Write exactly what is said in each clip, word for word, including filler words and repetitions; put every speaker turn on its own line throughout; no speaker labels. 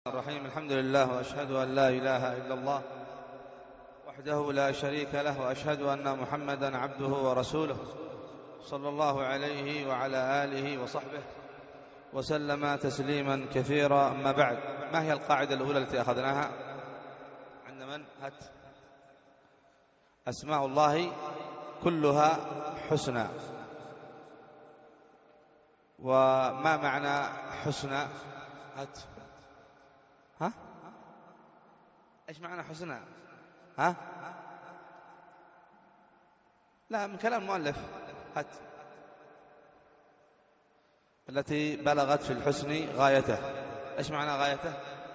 الرحيم. الحمد لله، وأشهد أن لا إله إلا الله وحده لا شريك له، وأشهد أن محمدا عبده ورسوله صلى الله عليه وعلى آله وصحبه وسلم تسليما كثيرا. أما بعد، ما هي القاعدة الأولى التي أخذناها عند من؟ هات. أسماء الله كلها حسنى. وما معنى حسنى؟ هات. ها؟ إيش معنى حسنى؟ ها؟ لا، من كلام المؤلف. هات. التي بلغت في الحسن غايته. إيش معنى غايته؟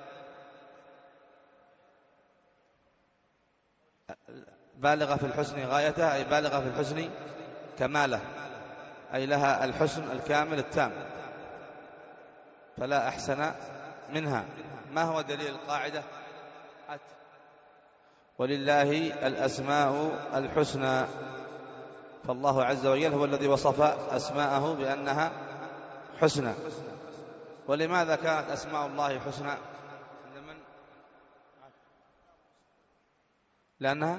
بالغة في الحسن غايته، أي بالغة في الحسن كماله، أي لها الحسن الكامل التام، فلا أحسن منها. ما هو دليل القاعدة؟ هات. ولله الأسماء الحسنى. فالله عز وجل هو الذي وصف أسماءه بأنها حسنى. ولماذا كانت أسماء الله حسنى؟ لأنها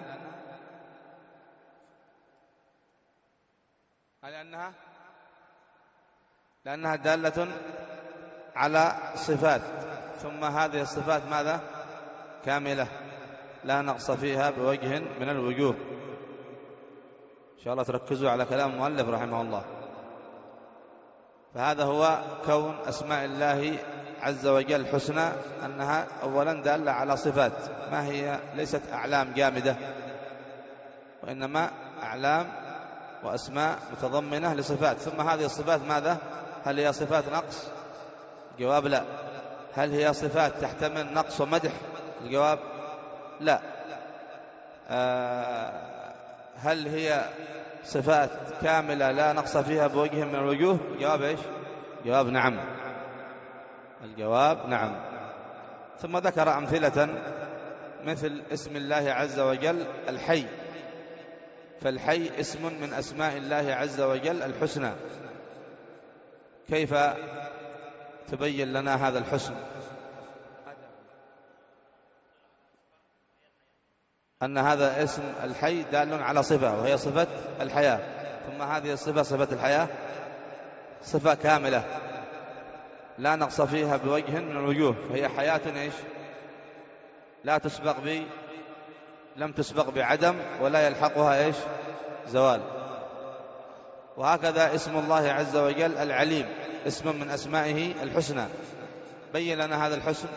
لأنها لأنها دالة على صفات، ثم هذه الصفات ماذا؟ كاملة، لا نقص فيها بوجه من الوجوه. إن شاء الله تركزوا على كلام المؤلف رحمه الله. فهذا هو كون أسماء الله عز وجل حسنى، أنها أولا دالة على صفات، ما هي ليست أعلام جامدة، وإنما أعلام وأسماء متضمنة لصفات. ثم هذه الصفات ماذا؟ هل هي صفات نقص؟ الجواب لا. هل هي صفات تحتمل نقص ومدح؟ الجواب لا. آه هل هي صفات كاملة لا نقص فيها بوجه من الوجوه؟ الجواب إيش؟ الجواب نعم. الجواب نعم. ثم ذكر أمثلة مثل اسم الله عز وجل الحي، فالحي اسم من أسماء الله عز وجل الحسنى. كيف تبين لنا هذا الحسن؟ أن هذا اسم الحي دال على صفة، وهي صفة الحياة. ثم هذه الصفة، صفة الحياة، صفة كاملة لا نقص فيها بوجه من الوجوه، فهي حياة إيش؟ لا تسبق ب لم تسبق بعدم، ولا يلحقها إيش؟ زوال. وهكذا اسم الله عز وجل العليم، اسم من أسمائه الحسنى. بين لنا هذا الحسن.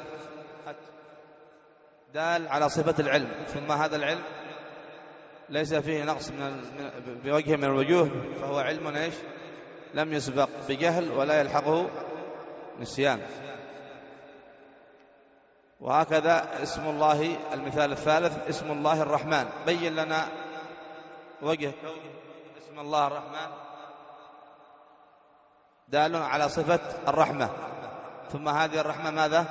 دال على صفة العلم، ثم هذا العلم ليس فيه نقص من بوجه من الوجوه، فهو علم إيش؟ لم يسبق بجهل ولا يلحقه نسيان. وهكذا اسم الله المثال الثالث اسم الله الرحمن. بين لنا وجه اسم الله الرحمن. دال على صفة الرحمة، ثم هذه الرحمة ماذا؟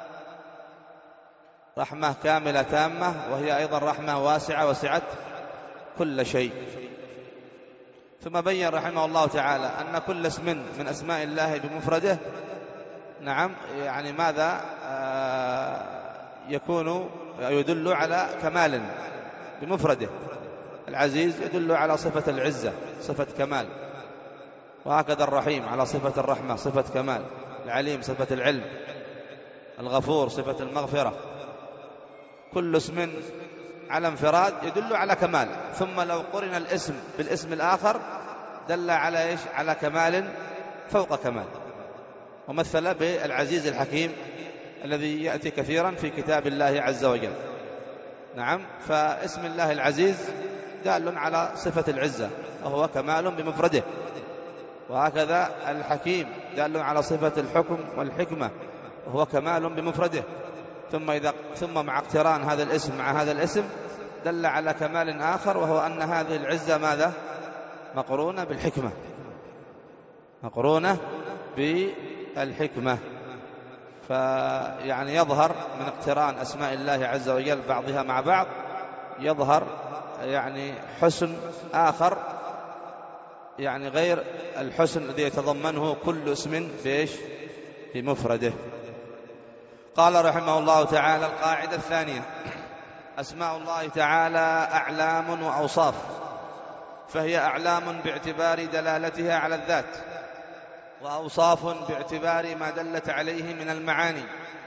رحمة كاملة تامة، وهي أيضا رحمة واسعة وسعت كل شيء. ثم بين رحمه الله تعالى أن كل اسم من أسماء الله بمفرده نعم يعني ماذا آه يكون يدل على كمال بمفرده. العزيز يدل على صفة العزة، صفة كمال. وهكذا الرحيم على صفة الرحمة، صفة كمال. العليم صفة العلم. الغفور صفة المغفرة. كل اسم على انفراد يدل على كمال، ثم لو قرن الاسم بالاسم الآخر دل على إيش؟ على كمال فوق كمال. ومثل بالعزيز الحكيم الذي يأتي كثيرا في كتاب الله عز وجل. نعم، فاسم الله العزيز دال على صفة العزة، وهو كمال بمفرده. وهكذا الحكيم دال على صفة الحكم والحكمة، وهو كمال بمفرده. ثم إذا ثم مع اقتران هذا الاسم مع هذا الاسم دل على كمال آخر، وهو أن هذه العزة ماذا؟ مقرونة بالحكمة، مقرونة بالحكمة. فيعني يظهر من اقتران أسماء الله عز وجل بعضها مع بعض، يظهر يعني حسن آخر، يعني غير الحسن الذي يتضمنه كل اسم بإيش؟ بمفرده. قال رحمه الله تعالى: القاعدة الثانية: أسماء الله تعالى أعلام وأوصاف، فهي أعلام باعتبار دلالتها على الذات، وأوصاف باعتبار ما دلت عليه من المعاني،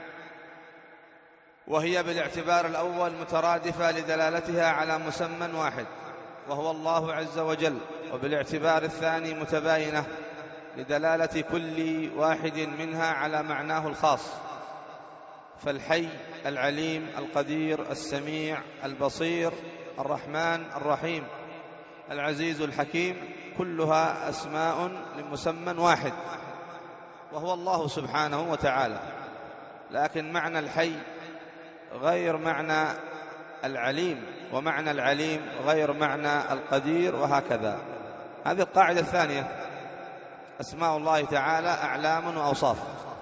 وهي بالاعتبار الأول مترادفة لدلالتها على مسمى واحد وهو الله عز وجل، وبالاعتبار الثاني متباينة لدلالة كل واحد منها على معناه الخاص. فالحي، العليم، القدير، السميع، البصير، الرحمن، الرحيم، العزيز، الحكيم، كلها أسماء لمسمى واحد وهو الله سبحانه وتعالى، لكن معنى الحي غير معنى العليم، ومعنى العليم غير معنى القدير، وهكذا. هذه القاعدة الثانية: أسماء الله تعالى أعلام وأوصاف.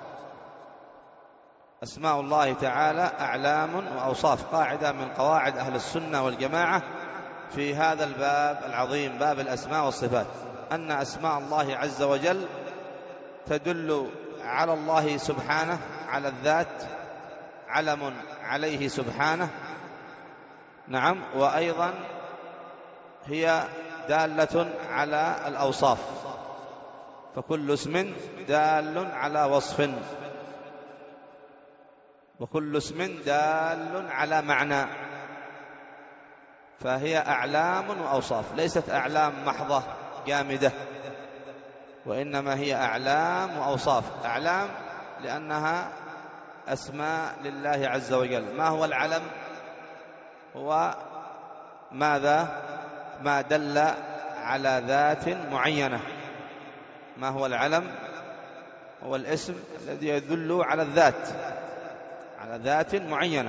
أسماء الله تعالى أعلام وأوصاف، قاعدة من قواعد أهل السنة والجماعة في هذا الباب العظيم، باب الأسماء والصفات، أن أسماء الله عز وجل تدل على الله سبحانه، على الذات، علم عليه سبحانه، نعم، وأيضا هي دالة على الأوصاف، فكل اسم دال على وصف، وكل اسم دال على معنى، فهي أعلام وأوصاف، ليست أعلام محضة جامدة، وإنما هي أعلام وأوصاف. أعلام لأنها أسماء لله عز وجل. ما هو العلم؟ هو ماذا؟ ما دل على ذات معينة. ما هو العلم؟ هو الاسم الذي يدل على الذات، على ذات معينة،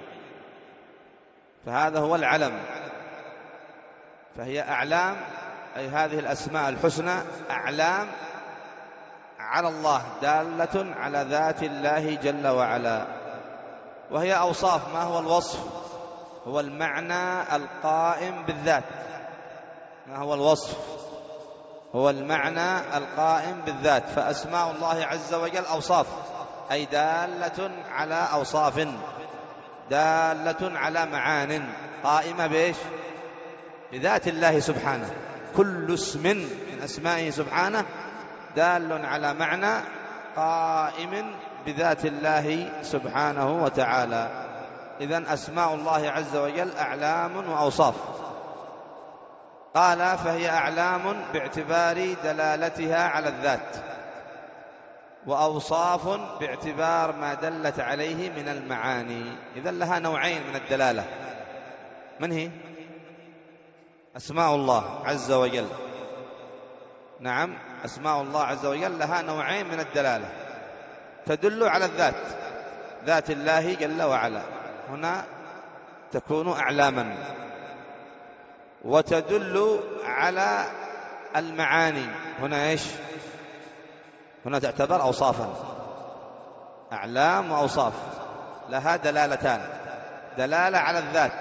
فهذا هو العلم. فهي أعلام، أي هذه الأسماء الحسنى أعلام على الله، دالة على ذات الله جل وعلا. وهي أوصاف. ما هو الوصف؟ هو المعنى القائم بالذات. ما هو الوصف؟ هو المعنى القائم بالذات. فأسماء الله عز وجل أوصاف، أي دالة على أوصاف، دالة على معان قائمة بإيش؟ بذات الله سبحانه. كل اسم من أسمائه سبحانه دال على معنى قائم بذات الله سبحانه وتعالى. إذن أسماء الله عز وجل أعلام وأوصاف. قال: فهي أعلام باعتبار دلالتها على الذات، وأوصاف باعتبار ما دلت عليه من المعاني. إذن لها نوعين من الدلالة. من هي؟ أسماء الله عز وجل، نعم، أسماء الله عز وجل لها نوعين من الدلالة، تدل على الذات، ذات الله جل وعلا، هنا تكون أعلاما، وتدل على المعاني، هنا إيش؟ هنا تعتبر أوصافا. أعلام وأوصاف لها دلالتان: دلالة على الذات،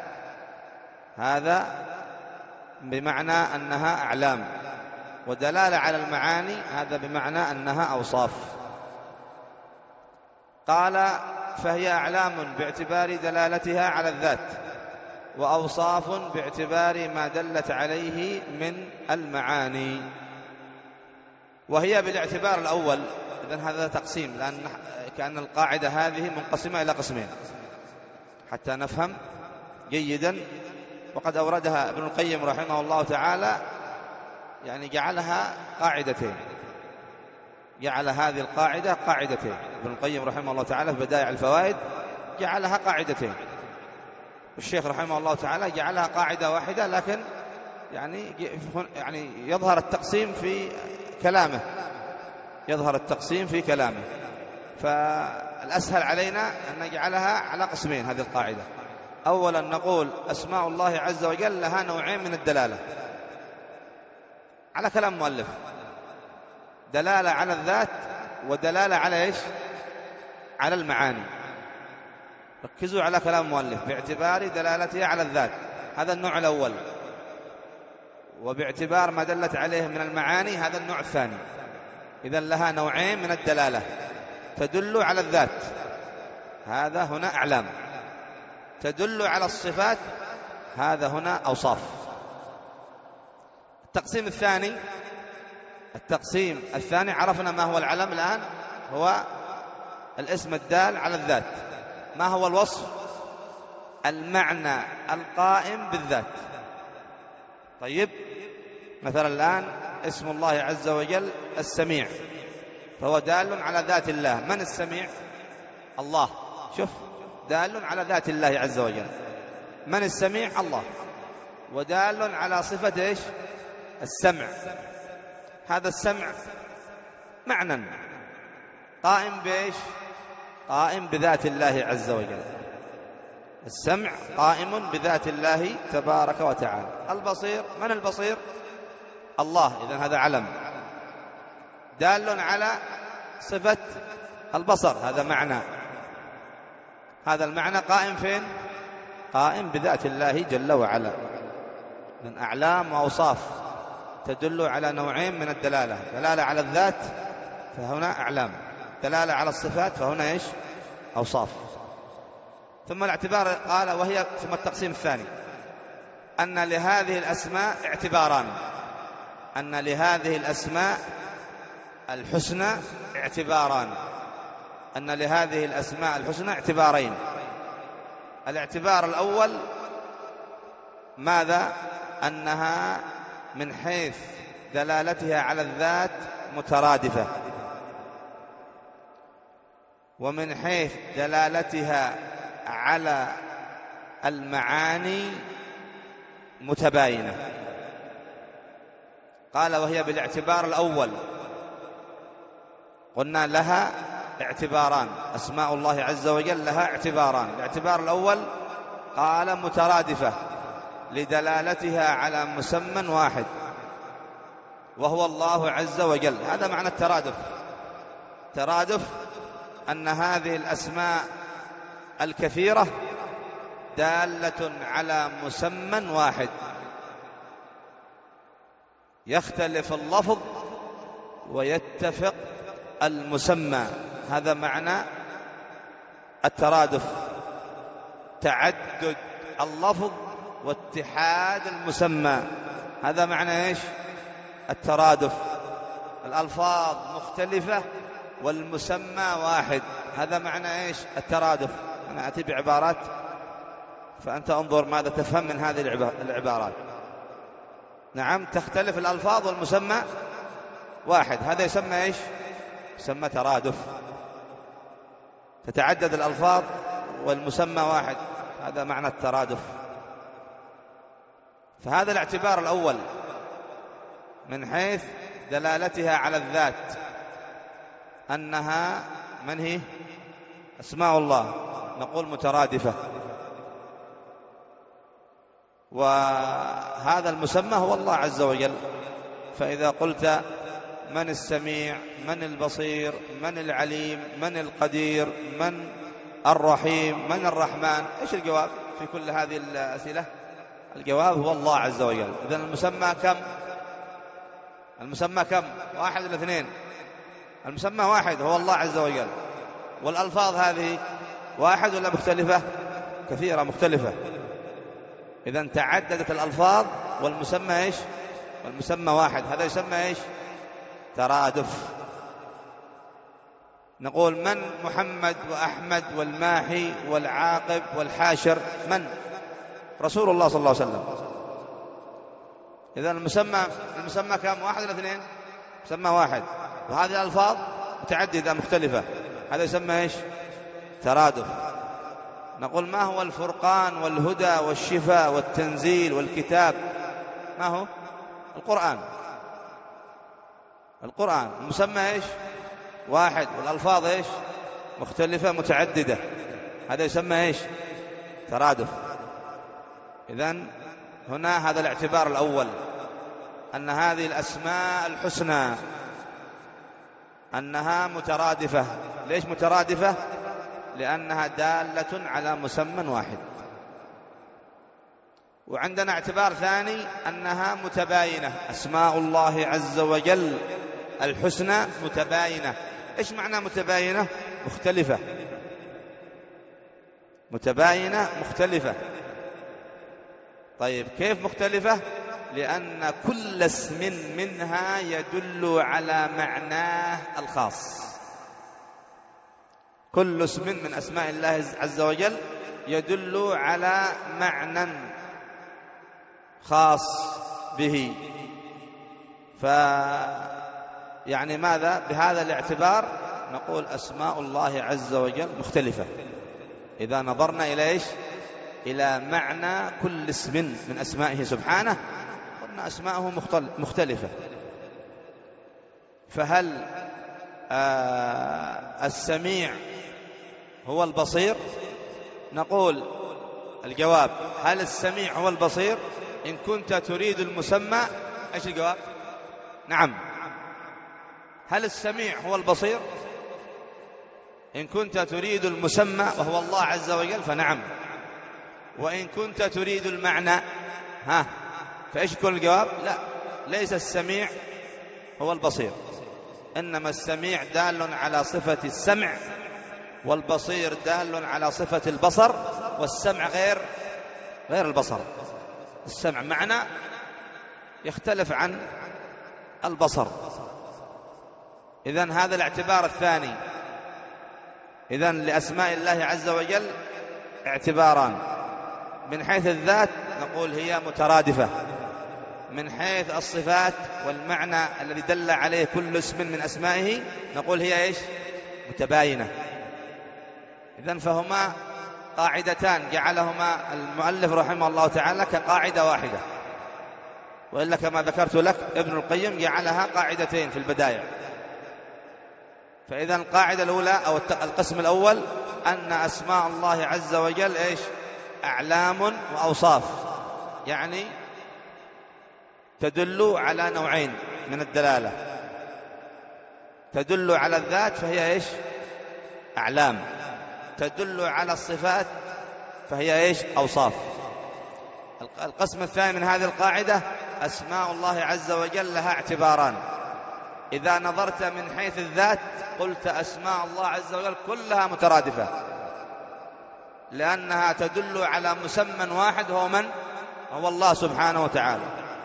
هذا بمعنى أنها أعلام، ودلالة على المعاني، هذا بمعنى أنها أوصاف. قال: فهي أعلام باعتبار دلالتها على الذات، وأوصاف باعتبار ما دلت عليه من المعاني. وهي بالاعتبار الأول. إذن هذا تقسيم، لأن كأن القاعدة هذه منقسمة إلى قسمين حتى نفهم جيدا. وقد أوردها ابن القيم رحمه الله تعالى، يعني جعلها قاعدتين، جعل هذه القاعدة قاعدتين. ابن القيم رحمه الله تعالى في بدائع الفوائد جعلها قاعدتين، والشيخ رحمه الله تعالى جعلها قاعدة واحدة، لكن يعني يعني يظهر التقسيم في كلامه، يظهر التقسيم في كلامه فالأسهل علينا أن نجعلها على قسمين هذه القاعدة. أولا نقول أسماء الله عز وجل لها نوعين من الدلالة على كلام مؤلف: دلالة على الذات، ودلالة على إيش؟ على المعاني. ركزوا على كلام مؤلف: باعتبار دلالتها على الذات، هذا النوع الأول، وباعتبار ما دلت عليه من المعاني، هذا النوع الثاني. إذن لها نوعين من الدلالة: تدل على الذات هذا هنا أعلام. تدل على الصفات، هذا هنا أوصاف. التقسيم الثاني التقسيم الثاني عرفنا ما هو العلم. الآن هو الاسم الدال على الذات. ما هو الوصف؟ المعنى القائم بالذات. طيب، مثلا الآن اسم الله عز وجل السميع، فهو دال على ذات الله. من السميع؟ الله. شوف، دال على ذات الله عز وجل. من السميع؟ الله. ودال على صفة إيش؟ السمع. هذا السمع معنى قائم بإيش؟ قائم بذات الله عز وجل. السمع قائم بذات الله تبارك وتعالى. البصير، من البصير؟ الله. إذن هذا علم دال على صفة البصر، هذا معنى. هذا المعنى قائم فين؟ قائم بذات الله جل وعلا. من أعلام وأوصاف تدل على نوعين من الدلالة: دلالة على الذات فهنا أعلام، دلالة على الصفات فهنا إيش؟ أوصاف. ثم الاعتبار قال وهي ثم التقسيم الثاني أن لهذه الأسماء اعتباران. أن لهذه الأسماء الحسنى اعتباران. أن لهذه الأسماء الحسنى اعتبارين. الاعتبار الأول ماذا؟ أنها من حيث دلالتها على الذات مترادفة، ومن حيث دلالتها على المعاني متباينة. قال وهي بالاعتبار الأول. قلنا لها اعتباران، أسماء الله عز وجل لها اعتباران. الاعتبار الأول قال مترادفة لدلالتها على مسمى واحد وهو الله عز وجل. هذا معنى الترادف. ترادف أن هذه الأسماء الكثيرة دالة على مسمى واحد، يختلف اللفظ ويتفق المسمى. هذا معنى الترادف، تعدد اللفظ واتحاد المسمى. هذا معنى إيش؟ الترادف. الألفاظ مختلفة والمسمى واحد، هذا معنى إيش؟ الترادف. أنا أتي بعبارات فأنت انظر ماذا تفهم من هذه العبارات. نعم، تختلف الألفاظ والمسمى واحد، هذا يسمى إيش؟ يسمى ترادف. تتعدد الألفاظ والمسمى واحد، هذا معنى الترادف. فهذا الاعتبار الأول من حيث دلالتها على الذات، أنها من هي؟ أسماء الله، نقول مترادفة. وهذا المسمى هو الله عز وجل. فإذا قلت من السميع، من البصير، من العليم، من القدير، من الرحيم، من الرحمن، إيش الجواب في كل هذه الأسئلة؟ الجواب هو الله عز وجل. إذن المسمى كم؟ المسمى كم؟ واحد ولا اثنين؟ المسمى واحد هو الله عز وجل. والألفاظ هذه واحد ولا مختلفة؟ كثيرة مختلفة. إذن تعددت الألفاظ والمسمى إيش؟ والمسمى واحد، هذا يسمى إيش؟ ترادف. نقول من محمد وأحمد والماحي والعاقب والحاشر؟ من؟ رسول الله صلى الله عليه وسلم. إذا المسمى المسمى كم؟ واحد ولا اثنين؟ مسمى واحد، وهذه الألفاظ متعددة مختلفة، هذا يسمى إيش؟ ترادف. نقول ما هو الفرقان والهدى والشفاء والتنزيل والكتاب؟ ما هو؟ القرآن. القرآن المسمى إيش؟ واحد، والألفاظ إيش؟ مختلفة متعددة، هذا يسمى إيش؟ ترادف. إذن هنا هذا الاعتبار الأول، أن هذه الأسماء الحسنى أنها مترادفة. ليش مترادفة؟ لأنها دالة على مسمى واحد. وعندنا اعتبار ثاني أنها متباينة. أسماء الله عز وجل الحسنى متباينة. إيش معنى متباينة؟ مختلفة. متباينة مختلفة. طيب كيف مختلفة؟ لأن كل اسم منها يدل على معناه الخاص. كل اسم من أسماء الله عز وجل يدل على معنى خاص به. ف يعني ماذا؟ بهذا الاعتبار نقول أسماء الله عز وجل مختلفة إذا نظرنا إلى إيش؟ إلى معنى كل اسم من أسمائه سبحانه، قلنا أسماءه مختلفة. فهل آه السميع هو البصير؟ نقول الجواب: هل السميع هو البصير؟ إن كنت تريد المسمى، إيش الجواب؟ نعم. هل السميع هو البصير؟ إن كنت تريد المسمى وهو الله عز وجل فنعم. وإن كنت تريد المعنى ها فإيش يكون الجواب؟ لا، ليس السميع هو البصير، إنما السميع دال على صفة السمع، والبصير دال على صفة البصر، والسمع غير غير البصر. السمع معنى يختلف عن البصر. إذن هذا الاعتبار الثاني. إذن لأسماء الله عز وجل اعتباران: من حيث الذات نقول هي مترادفة، من حيث الصفات والمعنى الذي دل عليه كل اسم من أسمائه نقول هي إيش؟ متباينة. إذن فهما قاعدتان جعلهما المؤلف رحمه الله تعالى كقاعدة واحدة، وإلا كما ذكرت لك ابن القيم جعلها قاعدتين في البداية. فإذا القاعدة الأولى أو القسم الأول أن أسماء الله عز وجل إيش؟ أعلام وأوصاف، يعني تدل على نوعين من الدلالة: تدل على الذات فهي إيش؟ أعلام، تدل على الصفات فهي إيش؟ أوصاف. القسم الثاني من هذه القاعدة: أسماء الله عز وجل لها اعتباران. إذا نظرت من حيث الذات قلت أسماء الله عز وجل كلها مترادفة، لأنها تدل على مسمى واحد هو من؟ هو الله سبحانه وتعالى.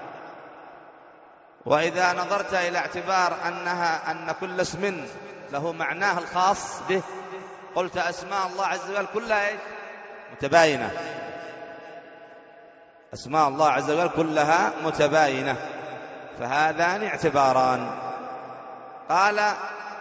وإذا نظرت إلى اعتبار أنها أن كل اسم له معناه الخاص به قلت أسماء الله عز وجل كلها إيش؟ متباينة. أسماء الله عز وجل كلها متباينة. فهذان اعتباران. قال: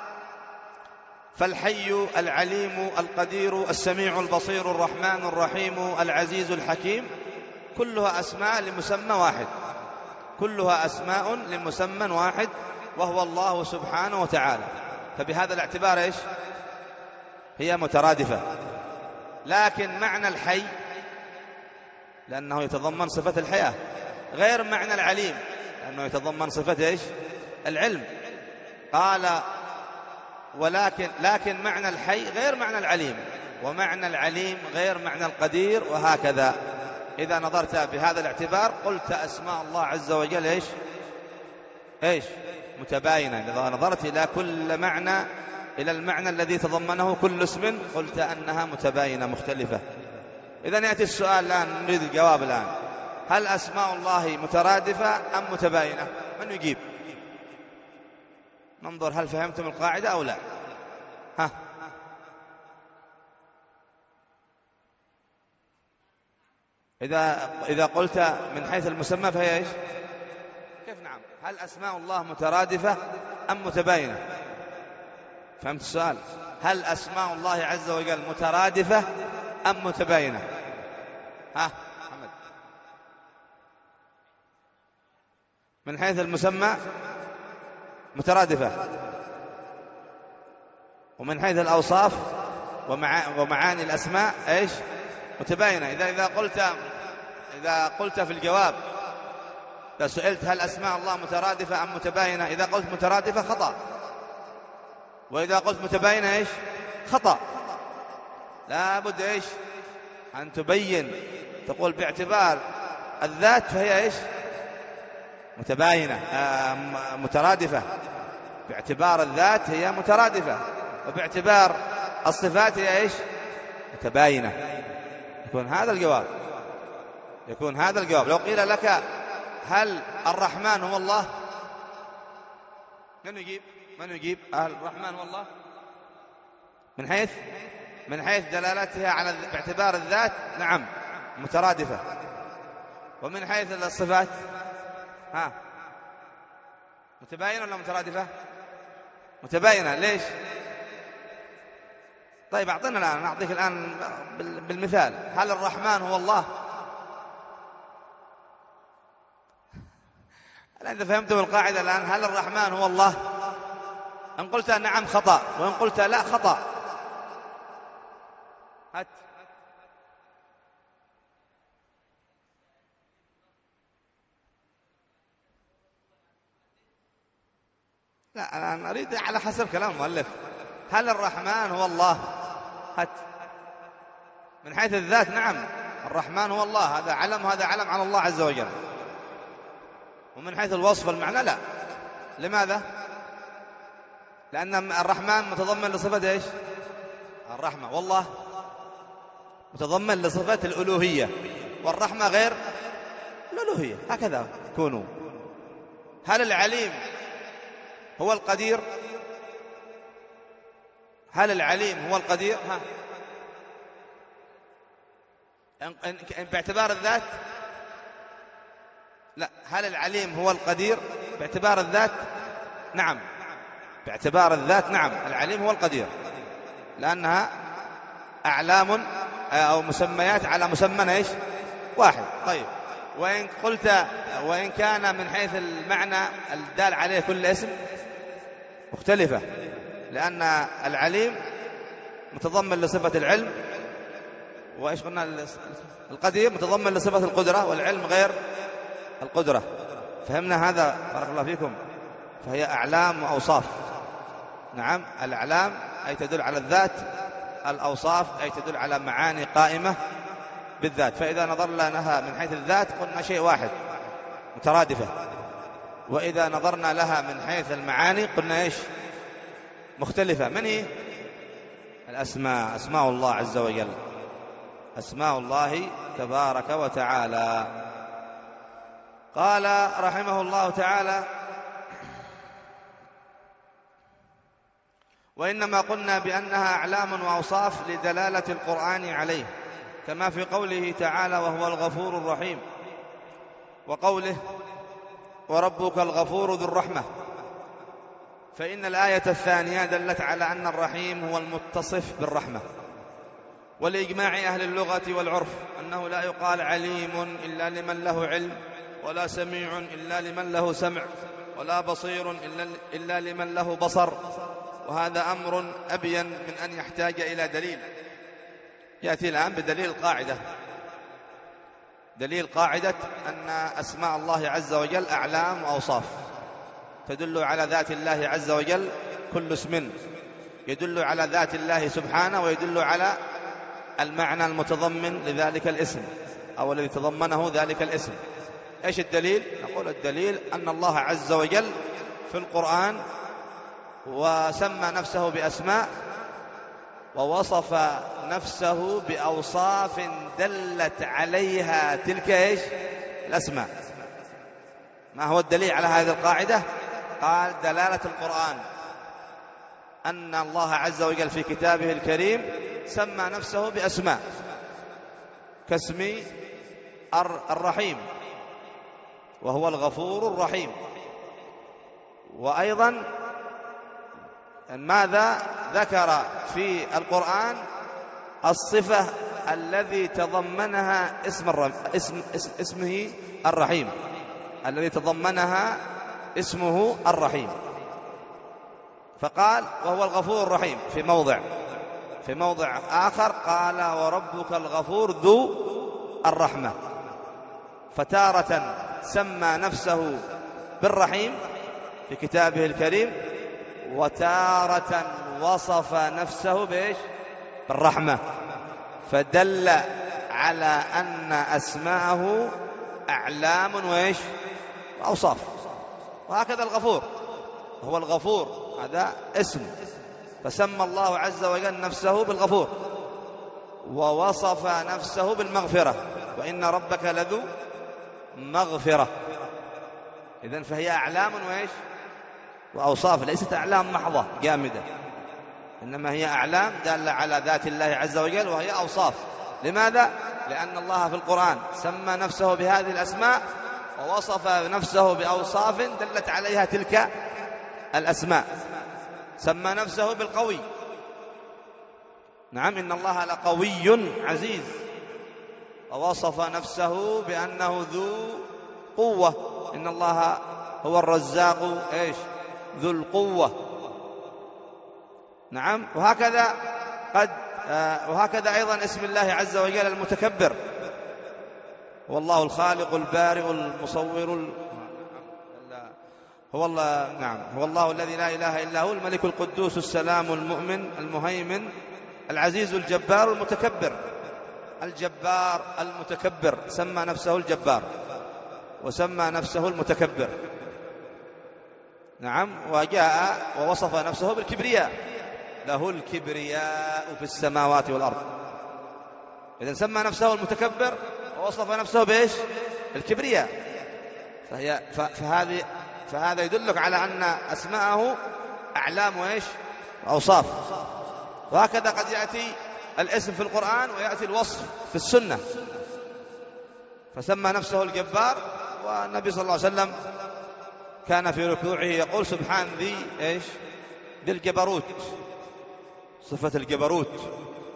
فالحي العليم القدير السميع البصير الرحمن الرحيم العزيز الحكيم كلها أسماء لمسمى واحد، كلها أسماء لمسمى واحد وهو الله سبحانه وتعالى. فبهذا الاعتبار إيش؟ هي مترادفة. لكن معنى الحي لأنه يتضمن صفة الحياة غير معنى العليم لأنه يتضمن صفة إيش؟ العلم. قال: ولكن لكن معنى الحي غير معنى العليم، ومعنى العليم غير معنى القدير، وهكذا. إذا نظرت بهذا الاعتبار قلت أسماء الله عز وجل إيش؟ إيش؟ متباينة. إذا نظرت إلى كل معنى إلى المعنى الذي تضمنه كل اسم قلت أنها متباينة مختلفة. إذن يأتي السؤال الآن، نريد الجواب الآن: هل أسماء الله مترادفة أم متباينة؟ من يجيب؟ ننظر هل فهمتم القاعدة أو لا. ها إذا إذا قلت من حيث المسمى فهي إيش؟ كيف؟ نعم. هل أسماء الله مترادفة أم متباينة؟ فهمت السؤال؟ هل أسماء الله عز وجل مترادفة أم متباينة؟ ها محمد. من حيث المسمى مترادفة، ومن حيث الأوصاف ومعاني الأسماء إيش؟ متباينة. إذا إذا قلت إذا قلت في الجواب، إذا سئلت هل أسماء الله مترادفة أم متباينة، إذا قلت مترادفة خطأ، وإذا قلت متباينة إيش؟ خطأ. لا بد إيش؟ أن تبين، تقول باعتبار الذات فهي إيش؟ متباينة آه مترادفة. باعتبار الذات هي مترادفة، وباعتبار الصفات هي إيش؟ متباينة. يكون هذا الجواب، يكون هذا الجواب. لو قيل لك هل الرحمن هو الله؟ من يجيب؟ من يجيب؟ هل الرحمن هو الله؟ من حيث من حيث دلالتها على باعتبار الذات نعم مترادفة، ومن حيث الصفات ها متباينة ولا مترادفة؟ متباينة. ليش؟ طيب أعطينا الآن، نعطيك الآن بالمثال. هل الرحمن هو الله؟ الآن إذا فهمتم القاعدة الآن، هل الرحمن هو الله؟ إن قلت نعم خطأ، وإن قلت لا خطأ. هات لا، أنا أريد على حسب كلام المؤلف. هل الرحمن هو الله؟ هات. من حيث الذات نعم الرحمن هو الله، هذا علم، هذا علم على الله عز وجل. ومن حيث الوصف والمعنى لا. لماذا؟ لأن الرحمن متضمن لصفة إيش؟ الرحمة. والله متضمن لصفة الألوهية، والرحمة غير الألوهية. هكذا كونوا. هل العليم هو القدير؟ هل العليم هو القدير؟ ها باعتبار الذات لا. هل العليم هو القدير باعتبار الذات؟ نعم باعتبار الذات نعم العليم هو القدير، لأنها أعلام أو مسميات على مسمى إيش؟ واحد. طيب وإن قلت وإن كان من حيث المعنى الدال عليه كل اسم مختلفة، لأن العليم متضمن لصفة العلم، وإيش قلنا؟ القدير متضمن لصفة القدرة، والعلم غير القدرة. فهمنا هذا؟ بارك الله فيكم. فهي أعلام وأوصاف. نعم الأعلام أي تدل على الذات، الأوصاف أي تدل على معاني قائمة بالذات. فإذا نظرنا لها من حيث الذات قلنا شيء واحد مترادفة، وإذا نظرنا لها من حيث المعاني قلنا إيش؟ مختلفة. من هي؟ الأسماء، أسماء الله عز وجل، أسماء الله تبارك وتعالى. قال رحمه الله تعالى: وإنما قلنا بأنها أعلام وأوصاف لدلالة القرآن عليه، كما في قوله تعالى: وهو الغفور الرحيم، وقوله: وربك الغفور ذو الرحمة. فإن الآية الثانية دلت على أن الرحيم هو المتصف بالرحمة، ولإجماع أهل اللغة والعرف أنه لا يقال عليم إلا لمن له علم، ولا سميع إلا لمن له سمع، ولا بصير إلا لمن له بصر. وهذا أمر أبين من أن يحتاج إلى دليل. يأتي الآن بدليل القاعدة، دليل قاعدة أن أسماء الله عز وجل أعلام وأوصاف تدل على ذات الله عز وجل. كل اسم يدل على ذات الله سبحانه، ويدل على المعنى المتضمن لذلك الاسم أو الذي تضمنه ذلك الاسم. إيش الدليل؟ نقول الدليل أن الله عز وجل في القرآن وسمى نفسه بأسماء، ووصف نفسه بأوصاف دلت عليها تلك إيش؟ الأسماء. ما هو الدليل على هذه القاعدة؟ قال: دلالة القرآن أن الله عز وجل في كتابه الكريم سمى نفسه بأسماء، كاسم الرحيم وهو الغفور الرحيم. وأيضا ماذا ذكر في القرآن؟ الصفة الذي تضمنها اسم الرم... اسم... اسم... اسمه الرحيم، الذي تضمنها اسمه الرحيم. فقال: وهو الغفور الرحيم في موضع، في موضع آخر قال: وربك الغفور ذو الرحمة. فتارة سمى نفسه بالرحيم في كتابه الكريم، وتارة وصف نفسه بإيش؟ بالرحمة. فدل على أن أسماءه أعلام وإيش؟ وأوصاف. وهكذا الغفور، هو الغفور هذا اسم، فسمى الله عز وجل نفسه بالغفور، ووصف نفسه بالمغفرة، وإن ربك لذو مغفرة. إذن فهي أعلام وإيش وأوصاف، ليست أعلام محضة جامدة، إنما هي أعلام دالة على ذات الله عز وجل، وهي أوصاف. لماذا؟ لأن الله في القرآن سمى نفسه بهذه الأسماء ووصف نفسه بأوصاف دلت عليها تلك الأسماء. سمى نفسه بالقوي، نعم إن الله لقوي عزيز، ووصف نفسه بأنه ذو قوة، إن الله هو الرزاق إيش ذو القوة. نعم. وهكذا قد آه وهكذا أيضا اسم الله عز وجل المتكبر، هو الله الخالق البارئ المصور ال... هو الله نعم هو الله الذي لا إله إلا هو الملك القدوس السلام المؤمن المهيمن العزيز الجبار المتكبر. الجبار المتكبر، سمى نفسه الجبار وسمى نفسه المتكبر. نعم. وجاء ووصف نفسه بالكبرياء، له الكبرياء في السماوات والأرض. إذن سمى نفسه المتكبر ووصف نفسه بإيش الكبرياء. فهي فهذه فهذا يدلك على أن أسماءه أعلام وإيش وأوصاف. وهكذا قد يأتي الاسم في القرآن ويأتي الوصف في السنة. فسمى نفسه الجبار، والنبي صلى الله عليه وسلم كان في ركوعه يقول سبحان ذي إيش ذي الجبروت، صفة الجبروت.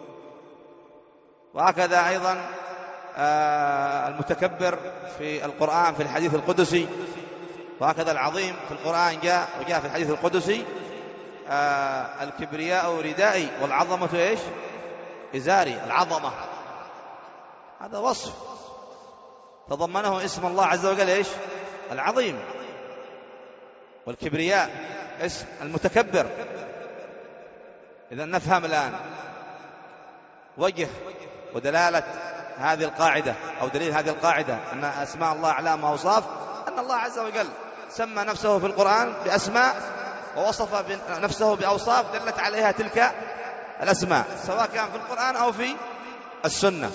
وهكذا أيضا آه المتكبر في القرآن في الحديث القدسي، وهكذا العظيم في القرآن جاء وجاء في الحديث القدسي آه الكبرياء ردائي والعظمة إيش إزاري. العظمة هذا وصف تضمنه اسم الله عز وجل إيش العظيم، والكبرياء اسم المتكبر. إذا نفهم الآن وجه ودلالة هذه القاعدة أو دليل هذه القاعدة أن أسماء الله أعلام وأوصاف، أن الله عز وجل سمى نفسه في القرآن بأسماء ووصف نفسه بأوصاف دلت عليها تلك الأسماء، سواء كان في القرآن أو في السنة.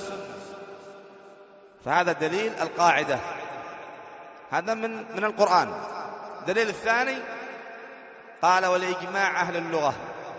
فهذا دليل القاعدة، هذا من من القرآن. الدليل الثاني قال ولإجماع أهل اللغة،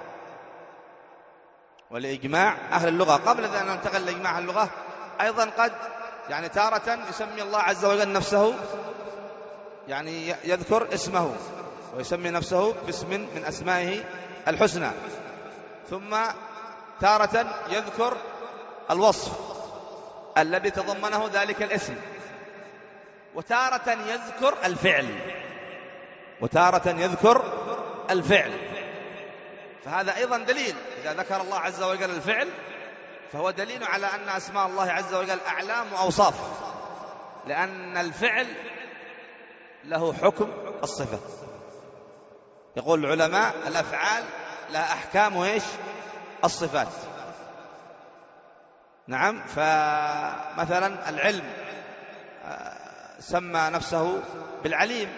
ولإجماع أهل اللغة. قبل أن ننتقل لإجماع أهل اللغة أيضا قد يعني تارة يسمي الله عز وجل نفسه، يعني يذكر اسمه ويسمي نفسه باسم من أسمائه الحسنى، ثم تارة يذكر الوصف الذي تضمنه ذلك الاسم، وتارة يذكر الفعل وتارة يذكر الفعل. فهذا أيضا دليل، إذا ذكر الله عز وجل الفعل فهو دليل على أن أسماء الله عز وجل أعلام وأوصاف، لأن الفعل له حكم الصفة. يقول العلماء الأفعال لها أحكام وإيش الصفات. نعم. فمثلا العلم سمى نفسه بالعليم،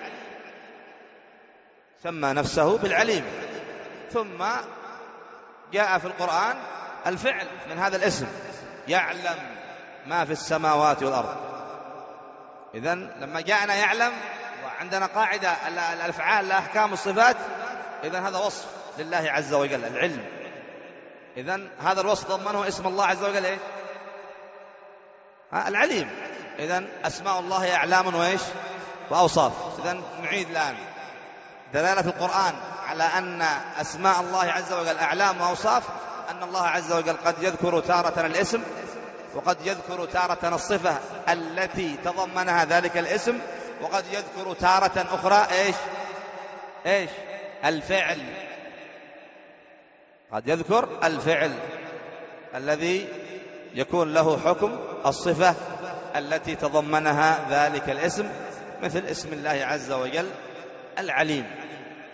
سمى نفسه بالعليم. ثم جاء في القرآن الفعل من هذا الاسم، يعلم ما في السماوات والأرض. إذن لما جاءنا يعلم وعندنا قاعدة الأفعال لا أحكام الصفات، إذن هذا وصف لله عز وجل العلم. إذن هذا الوصف ضمنه اسم الله عز وجل إيه؟ العليم. إذن أسماء الله أعلام وإيش وأوصاف. إذن نعيد الآن دلالة القرآن على أن أسماء الله عز وجل أعلام وأوصاف، أن الله عز وجل قد يذكر تارة الاسم وقد يذكر تارة الصفة التي تضمنها ذلك الاسم، وقد يذكر تارة أخرى إيش إيش الفعل، قد يذكر الفعل الذي يكون له حكم الصفة التي تضمنها ذلك الاسم، مثل اسم الله عز وجل العليم.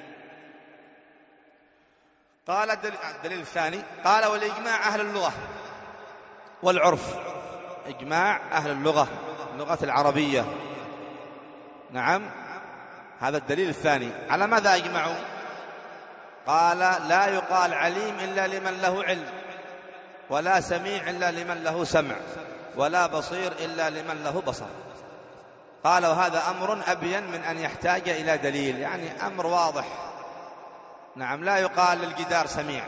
قال الدليل الثاني قال والإجماع أهل اللغة والعرف. إجماع أهل اللغة، اللغة العربية. نعم. هذا الدليل الثاني. على ماذا أجمعوا؟ قال لا يقال عليم إلا لمن له علم. ولا سميع إلا لمن له سمع، ولا بصير إلا لمن له بصر. قال وهذا أمر أبين من أن يحتاج إلى دليل، يعني أمر واضح. نعم، لا يقال للجدار سميع،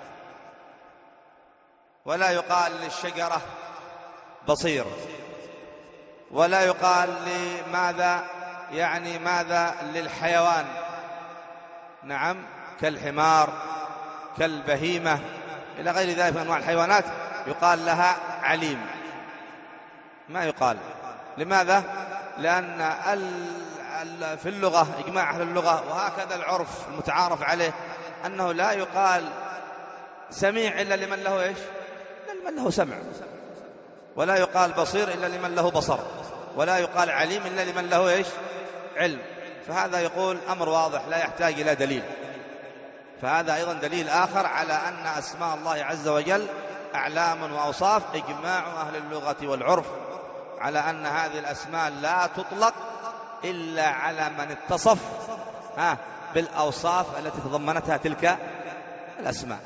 ولا يقال للشجرة بصير، ولا يقال لماذا يعني ماذا للحيوان، نعم، كالحمار كالبهيمة إلى غير ذلك من أنواع الحيوانات يقال لها عليم، ما يقال. لماذا؟ لأن في اللغة إجماع أهل اللغة وهكذا العرف المتعارف عليه أنه لا يقال سميع إلا لمن له إيش؟ إلا لمن له سمع، ولا يقال بصير إلا لمن له بصر، ولا يقال عليم إلا لمن له إيش؟ علم. فهذا يقول أمر واضح لا يحتاج إلى دليل. فهذا أيضا دليل آخر على أن أسماء الله عز وجل أعلام وأوصاف، إجماع أهل اللغة والعرف على أن هذه الأسماء لا تطلق إلا على من اتصف ها بالأوصاف التي تضمنتها تلك الأسماء.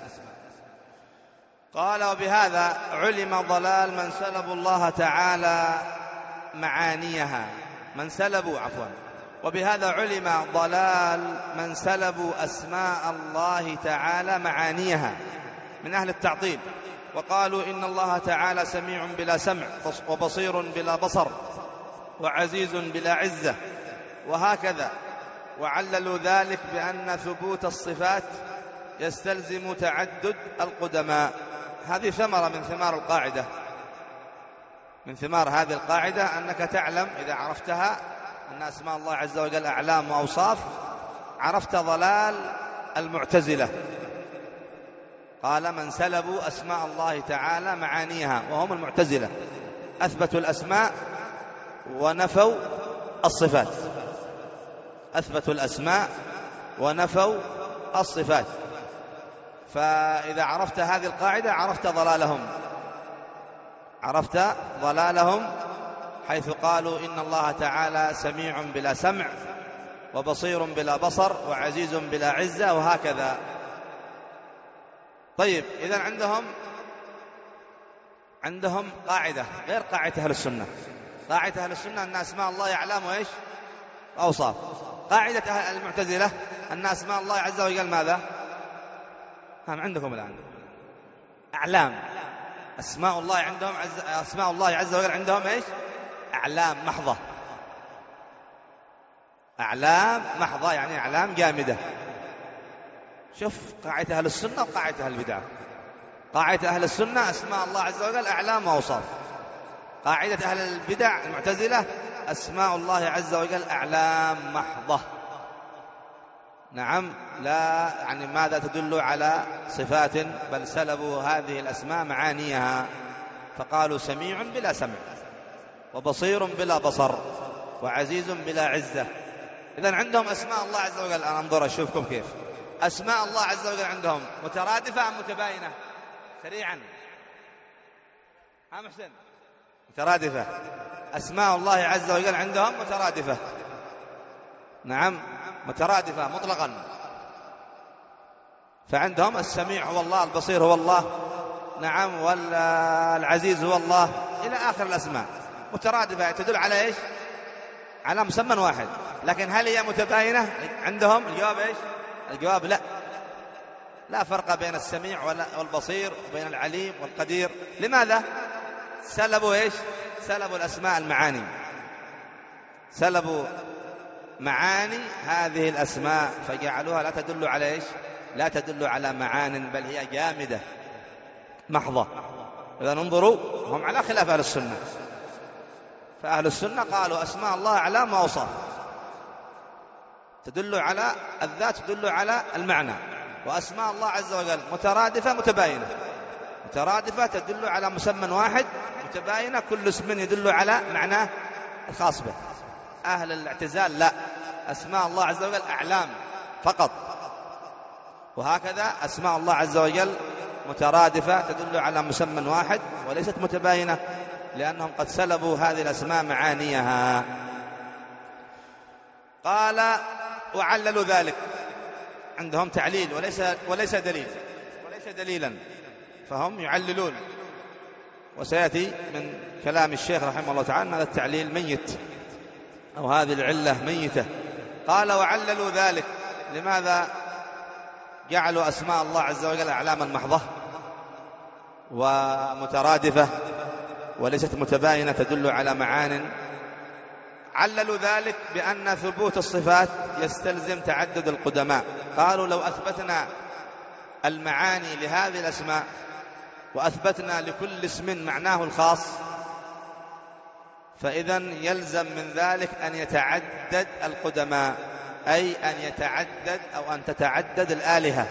قال وبهذا علم ضلال من سلبوا الله تعالى معانيها، من سلبوا عفوا وبهذا علم ضلال من سلبوا أسماء الله تعالى معانيها من أهل التعطيل، وقالوا إن الله تعالى سميع بلا سمع، وبصير بلا بصر، وعزيز بلا عزة، وهكذا. وعللوا ذلك بأن ثبوت الصفات يستلزم تعدد القدماء. هذه ثمرة من ثمار القاعدة، من ثمار هذه القاعدة أنك تعلم إذا عرفتها أن أسماء الله عز وجل أعلام وأوصاف، عرفت ضلال المعتزلة. قال من سلبوا أسماء الله تعالى معانيها، وهم المعتزلة، أثبتوا الأسماء ونفوا الصفات، أثبتوا الأسماء ونفوا الصفات. فإذا عرفت هذه القاعدة عرفت ضلالهم، عرفت ضلالهم حيث قالوا إن الله تعالى سميع بلا سمع، وبصير بلا بصر، وعزيز بلا عزة، وهكذا. طيب، إذن عندهم عندهم قاعدة غير قاعدة أهل السنة. قاعدة أهل السنة أن أسماء الله أعلام وإيش؟ أوصاف. قاعدة أهل المعتزلة أن أسماء الله عز وجل ماذا؟ هم عندكم الآن أعلام. أسماء الله عندهم عز... أسماء الله عز وجل عندهم إيش؟ أعلام محضة، أعلام محضة يعني أعلام جامدة. شوف قاعدة أهل السنة وقاعدة أهل البدعة. قاعدة أهل السنة أسماء الله عز وجل أعلام وأوصاف. قاعدة أهل البدع المعتزلة أسماء الله عز وجل أعلام محضة، نعم، لا يعني ماذا تدل على صفات، بل سلبوا هذه الأسماء معانيها، فقالوا سميع بلا سمع، وبصير بلا بصر، وعزيز بلا عزة. إذن عندهم أسماء الله عز وجل، أنا انظر أشوفكم كيف أسماء الله عز وجل عندهم مترادفة أم متباينة؟ سريعا ها محسن. مترادفة. أسماء الله عز وجل عندهم مترادفة، نعم، مترادفة مطلقا. فعندهم السميع هو الله، البصير هو الله، نعم، والعزيز هو الله، إلى آخر الأسماء مترادفة تدل على إيش؟ على مسمى واحد. لكن هل هي متباينة عندهم؟ الجواب إيش؟ الجواب لا، لا فرق بين السميع والبصير وبين العليم والقدير. لماذا؟ سلبوا إيش؟ سلبوا الأسماء المعاني، سلبوا معاني هذه الأسماء فجعلوها لا تدل على إيش؟ لا تدل على معان، بل هي جامدة محضة. إذا انظروا، هم على خلاف أهل السنة. فأهل السنة قالوا أسماء الله أعلام وأوصاف تدل على الذات، تدل على المعنى. وأسماء الله عز وجل مترادفة متباينة، مترادفة تدل على مسمى واحد، متباينة كل اسم يدل على معناه الخاص به. أهل الاعتزال لا، أسماء الله عز وجل أعلام فقط. وهكذا أسماء الله عز وجل مترادفة تدل على مسمى واحد وليست متباينة، لأنهم قد سلبوا هذه الأسماء معانيها. قال وعللوا ذلك، عندهم تعليل وليس وليس دليل وليس دليلا. فهم يعللون، وسيأتي من كلام الشيخ رحمه الله تعالى أن هذا التعليل ميت أو هذه العلة ميتة. قال وعللوا ذلك، لماذا جعلوا أسماء الله عز وجل أعلاما محضة ومترادفة وليست متباينة تدل على معان؟ عللوا ذلك بأن ثبوت الصفات يستلزم تعدد القدماء. قالوا لو أثبتنا المعاني لهذه الأسماء وأثبتنا لكل اسم معناه الخاص، فإذن يلزم من ذلك أن يتعدد القدماء، أي أن يتعدد أو أن تتعدد الآلهة.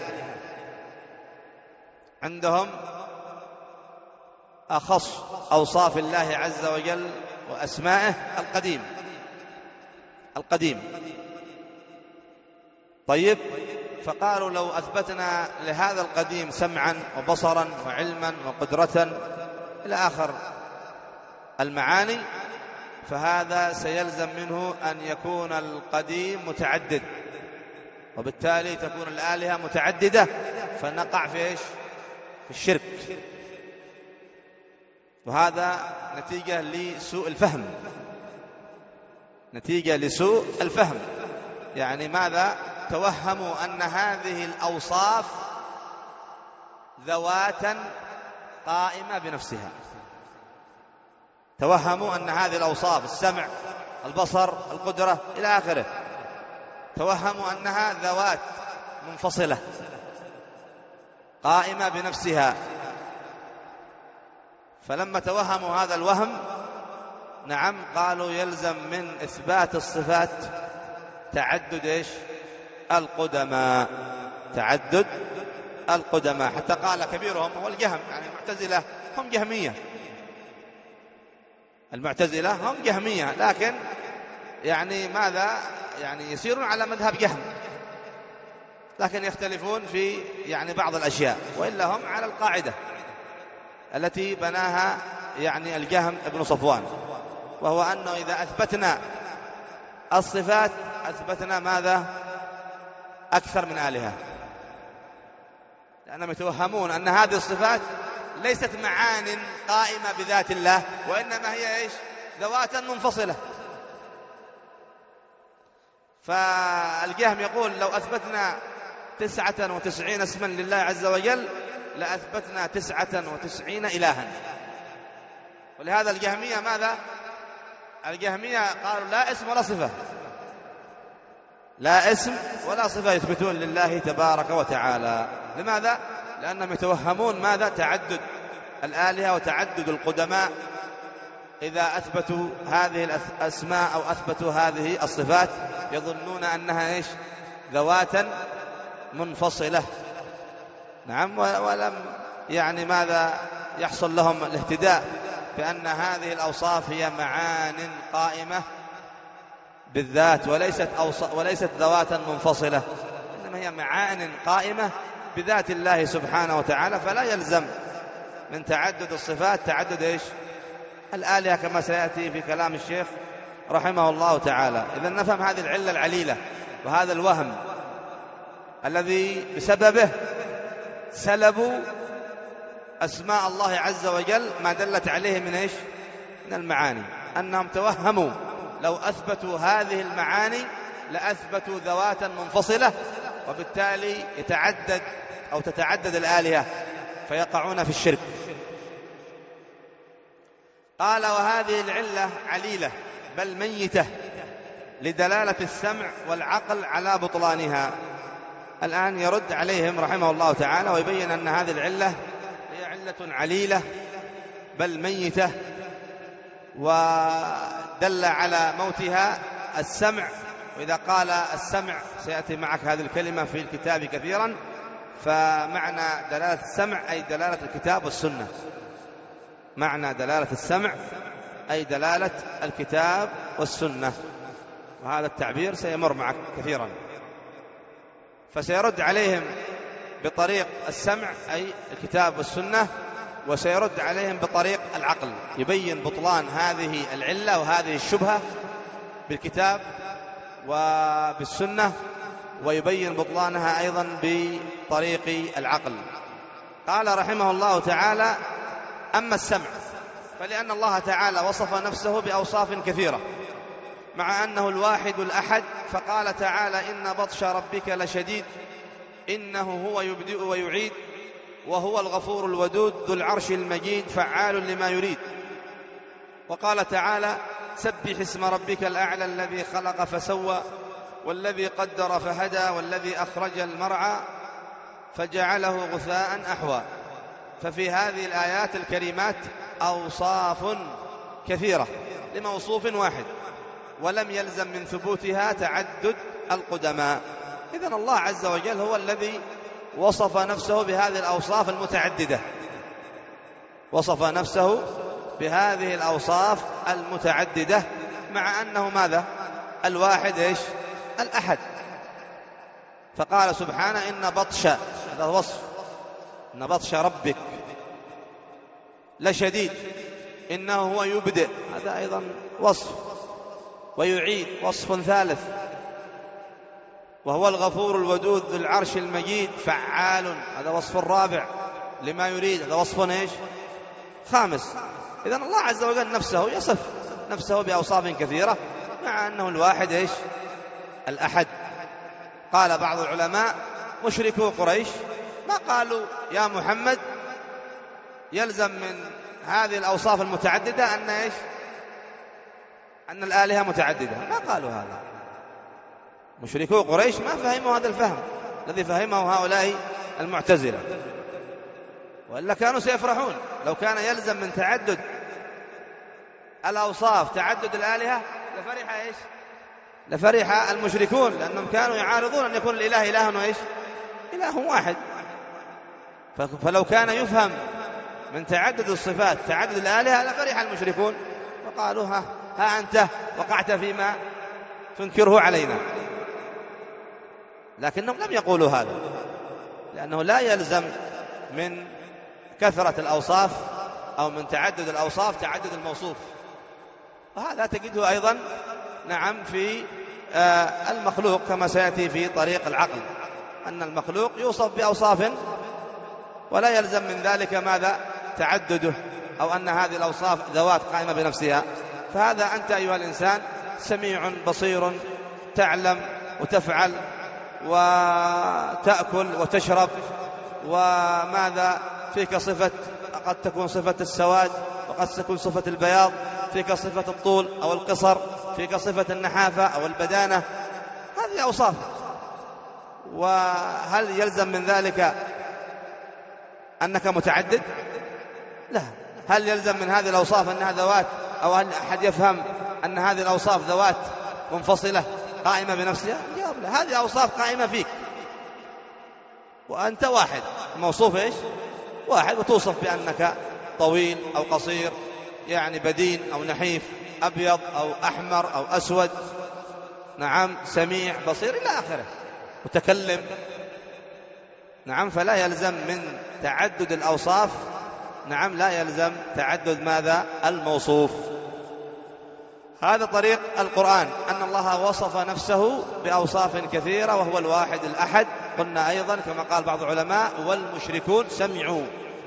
عندهم أخص أوصاف الله عز وجل وأسمائه القديم القديم طيب، فقالوا لو أثبتنا لهذا القديم سمعا وبصرا وعلما وقدرة إلى آخر المعاني، فهذا سيلزم منه أن يكون القديم متعدد، وبالتالي تكون الآلهة متعددة، فنقع في إيش؟ في الشرك. وهذا نتيجة لسوء الفهم، نتيجة لسوء الفهم. يعني ماذا؟ توهموا أن هذه الأوصاف ذواتا قائمة بنفسها، توهموا أن هذه الأوصاف السمع البصر القدرة إلى آخره، توهموا أنها ذوات منفصلة قائمة بنفسها. فلما توهموا هذا الوهم، نعم، قالوا يلزم من إثبات الصفات تعدد إيش؟ القدماء، تعدد القدماء. حتى قال كبيرهم هو الجهم، يعني المعتزلة هم جهمية، المعتزلة هم جهمية، لكن يعني ماذا؟ يعني يسيرون على مذهب جهم، لكن يختلفون في يعني بعض الأشياء، وإلا هم على القاعدة التي بناها يعني الجهم ابن صفوان، وهو أنه إذا أثبتنا الصفات أثبتنا ماذا؟ أكثر من آلهة، لأنهم يتوهمون أن هذه الصفات ليست معان قائمة بذات الله، وإنما هي إيش؟ ذوات منفصلة. فالجهم يقول لو أثبتنا تسعة وتسعين اسما لله عز وجل لأثبتنا تسعة وتسعين إلها. ولهذا الجهمية ماذا؟ الجهمية قالوا لا اسم ولا صفة، لا اسم ولا صفة يثبتون لله تبارك وتعالى. لماذا؟ لأنهم يتوهمون ماذا؟ تعدد الآلهة وتعدد القدماء. إذا أثبتوا هذه الأسماء أو أثبتوا هذه الصفات يظنون أنها إيش؟ ذواتا منفصلة. نعم، ولم يعني ماذا يحصل لهم الاهتداء بأن هذه الأوصاف هي معان قائمة بالذات، وليست وليست ذواتا منفصلة، إنما هي معان قائمة بذات الله سبحانه وتعالى. فلا يلزم من تعدد الصفات تعدد إيش؟ الآلهة، كما سيأتي في كلام الشيخ رحمه الله تعالى. إذن نفهم هذه العلة العليلة وهذا الوهم الذي بسببه سلبوا أسماء الله عز وجل ما دلت عليه من إيش؟ من المعاني. أنهم توهموا لو أثبتوا هذه المعاني لأثبتوا ذواتا منفصلة، وبالتالي يتعدد أو تتعدد الآلهة فيقعون في الشرك. قال وهذه العلة عليلة بل ميتة لدلالة السمع والعقل على بطلانها. الآن يرد عليهم رحمه الله تعالى ويبين أن هذه العلة هي علة عليلة بل ميتة، ودل على موتها السمع. وإذا قال السمع سيأتي معك هذه الكلمة في الكتاب كثيرا، فمعنى دلالة السمع أي دلالة الكتاب والسنة، معنى دلالة السمع أي دلالة الكتاب والسنة، وهذا التعبير سيمر معك كثيرا. فسيرد عليهم بطريق السمع أي الكتاب والسنة، وسيرد عليهم بطريق العقل، يبين بطلان هذه العلة وهذه الشبهة بالكتاب وبالسنة، ويبين بطلانها أيضا بطريق العقل. قال رحمه الله تعالى: أما السمع فلأن الله تعالى وصف نفسه بأوصاف كثيرة مع أنه الواحد الأحد، فقال تعالى: إن بطش ربك لشديد إنه هو يبدئ ويعيد وهو الغفور الودود ذو العرش المجيد فعال لما يريد. وقال تعالى: سبح اسم ربك الأعلى الذي خلق فسوى والذي قدر فهدى والذي أخرج المرعى فجعله غثاء أحوى. ففي هذه الآيات الكريمات أوصاف كثيرة لموصوف واحد، ولم يلزم من ثبوتها تعدد القدماء. إذن الله عز وجل هو الذي وصف نفسه بهذه الأوصاف المتعددة، وصف نفسه بهذه الأوصاف المتعددة مع أنه ماذا؟ الواحد إيش؟ الأحد. فقال سبحانه: إن بطش، هذا وصف، إن بطش ربك لشديد، إنه هو يبدئ، هذا أيضا وصف، ويعيد وصف ثالث، وهو الغفور الودود ذو العرش المجيد فعال، هذا وصف رابع لما يريد، هذا وصف إيش؟ خامس. إذن الله عز وجل نفسه يصف نفسه بأوصاف كثيرة مع أنه الواحد إيش؟ الأحد. قال بعض العلماء: مشركو قريش ما قالوا يا محمد يلزم من هذه الأوصاف المتعددة أن إيش؟ أن الآلهة متعددة، ما قالوا هذا. مشركو قريش ما فهموا هذا الفهم الذي فهمه هؤلاء المعتزلة، وإلا كانوا سيفرحون لو كان يلزم من تعدد الأوصاف تعدد الآلهة، لفرح إيش؟ لفرح المشركون، لأنهم كانوا يعارضون أن يكون الإله إله وإيش؟ إله واحد. فلو كان يفهم من تعدد الصفات تعدد الآلهة لفرح المشركون وقالوا: ها, ها أنت وقعت فيما تنكره علينا. لكنهم لم يقولوا هذا، لأنه لا يلزم من كثرة الأوصاف أو من تعدد الأوصاف تعدد الموصوف. وهذا تجده أيضا نعم في المخلوق كما سيأتي في طريق العقل، أن المخلوق يوصف بأوصاف ولا يلزم من ذلك ماذا؟ تعدده، أو أن هذه الأوصاف ذوات قائمة بنفسها. فهذا أنت أيها الإنسان سميع بصير، تعلم وتفعل وتأكل وتشرب، وماذا فيك صفة، قد تكون صفة السواد وقد تكون صفة البياض، فيك صفة الطول أو القصر، فيك صفة النحافة أو البدانة، هذه أوصاف. وهل يلزم من ذلك أنك متعدد؟ لا. هل يلزم من هذه الأوصاف أنها ذوات، أو هل أحد يفهم أن هذه الأوصاف ذوات منفصلة قائمة بنفسها؟ جواب لا، هذه أوصاف قائمة فيك وأنت واحد، موصوف إيش؟ واحد، وتوصف بأنك طويل أو قصير، يعني بدين أو نحيف، أبيض أو أحمر أو أسود، نعم، سميع بصير إلى آخره، متكلم، نعم. فلا يلزم من تعدد الأوصاف، نعم، لا يلزم تعدد ماذا؟ الموصوف. هذا طريق القرآن، أن الله وصف نفسه بأوصاف كثيرة وهو الواحد الأحد. قلنا أيضا كما قال بعض العلماء: والمشركون سمعوا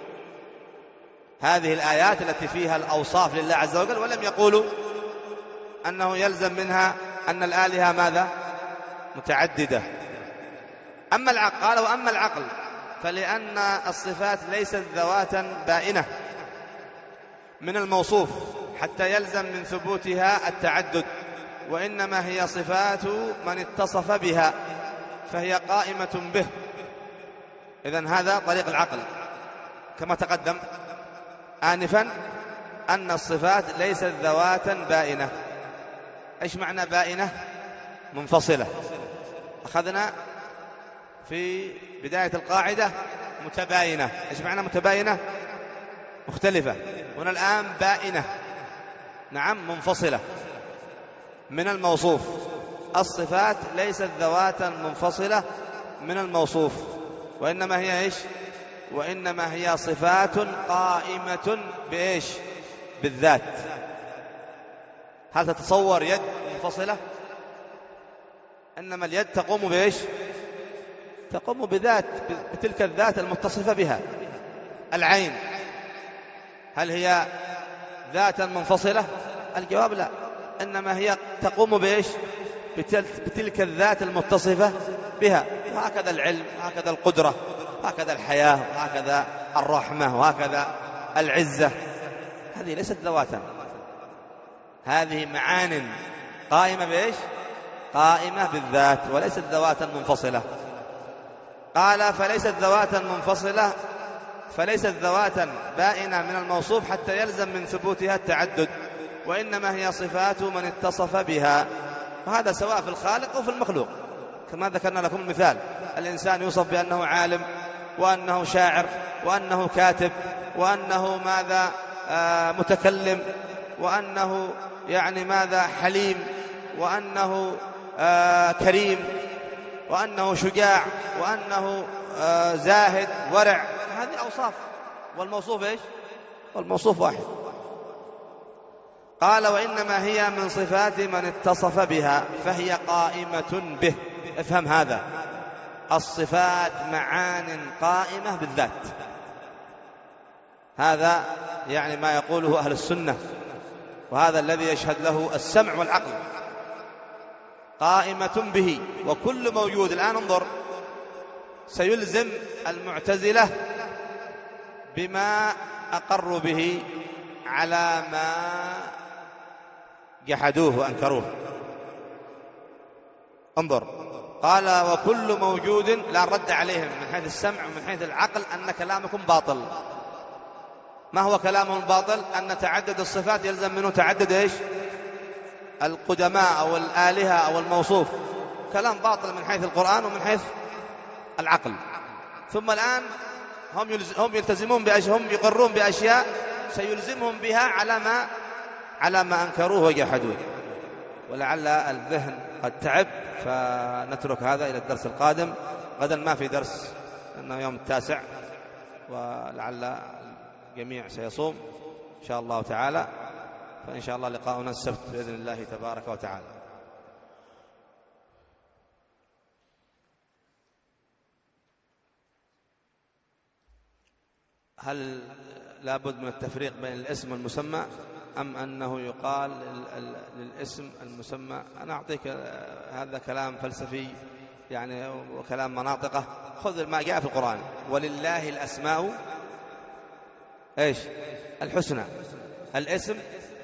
هذه الآيات التي فيها الأوصاف لله عز وجل، ولم يقولوا أنه يلزم منها أن الآلهة ماذا؟ متعددة. أما العقل، قال: وأما العقل فلأن الصفات ليست ذواتا بائنة من الموصوف حتى يلزم من ثبوتها التعدد، وإنما هي صفات من اتصف بها فهي قائمة به. إذن هذا طريق العقل كما تقدم آنفا، أن الصفات ليست ذواتا بائنة. إيش معنى بائنة؟ منفصلة. أخذنا في بداية القاعدة متباينة. إيش معنى متباينة؟ مختلفة. هنا الآن بائنة، نعم، منفصلة من الموصوف. الصفات ليست ذواتا منفصلة من الموصوف، وإنما هي إيش؟ وإنما هي صفات قائمة بإيش؟ بالذات. هل تتصور يد منفصلة؟ إنما اليد تقوم بإيش؟ تقوم بذات، بتلك الذات المتصفة بها. العين هل هي ذاتا منفصلة؟ الجواب لا، إنما هي تقوم بإيش؟ بتلك الذات المتصفة بها. وهكذا العلم، وهكذا القدرة، وهكذا الحياة، وهكذا الرحمة، وهكذا العزة. هذه ليست ذواتا، هذه معان قائمة بإيش؟ قائمة بالذات، وليست ذواتا منفصلة. قال فليست ذواتا منفصلة، فليست ذواتا بائنة من الموصوف حتى يلزم من ثبوتها التعدد، وإنما هي صفات من اتصف بها. وهذا سواء في الخالق أو في المخلوق، كما ذكرنا لكم المثال. الإنسان يوصف بأنه عالم، وأنه شاعر، وأنه كاتب، وأنه ماذا آه متكلم، وأنه يعني ماذا حليم، وأنه آه كريم، وأنه شجاع، وأنه آه زاهد ورع. هذه أوصاف، والموصوف إيش؟ والموصوف واحد. قال وإنما هي من صفات من اتصف بها، فهي قائمة به. افهم هذا، الصفات معان قائمة بالذات. هذا يعني ما يقوله أهل السنة، وهذا الذي يشهد له السمع والعقل. قائمة به، وكل موجود. الآن انظر، سيلزم المعتزلة بما أقروا به على ما جحدوه وأنكروه. انظر، قال وكل موجود، لا رد عليهم من حيث السمع ومن حيث العقل أن كلامكم باطل. ما هو كلامهم باطل؟ أن تعدد الصفات يلزم منه تعدد إيش؟ القدماء أو الآلهة أو الموصوف. كلام باطل من حيث القرآن ومن حيث العقل. ثم الآن هم هم يلتزمون بأشياء، هم يقرون بأشياء سيلزمهم بها على ما على ما أنكروه وجحدوه. ولعل الذهن قد تعب، فنترك هذا إلى الدرس القادم. غدا ما في درس لأنه يوم التاسع، ولعل الجميع سيصوم إن شاء الله تعالى، فإن شاء الله لقاؤنا السبت بإذن الله تبارك وتعالى. هل لابد من التفريق بين الاسم والمسمى، أم أنه يقال للاسم المسمى؟ أنا أعطيك هذا كلام فلسفي يعني، وكلام مناطقة. خذ ما جاء في القرآن: ولله الأسماء إيش؟ الحسنى. الاسم،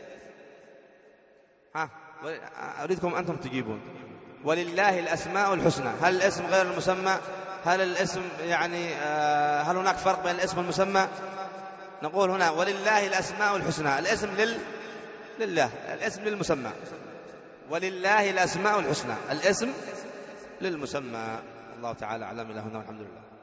ها أريدكم أنتم تجيبون. ولله الأسماء الحسنى، هل الاسم غير المسمى؟ هل الاسم يعني هل هناك فرق بين الاسم والمسمى؟ نقول هنا ولله الأسماء الحسنى، الاسم لل... لله، الاسم للمسمى. ولله الأسماء الحسنى، الاسم للمسمى. الله تعالى أعلم. إلهنا والحمد لله.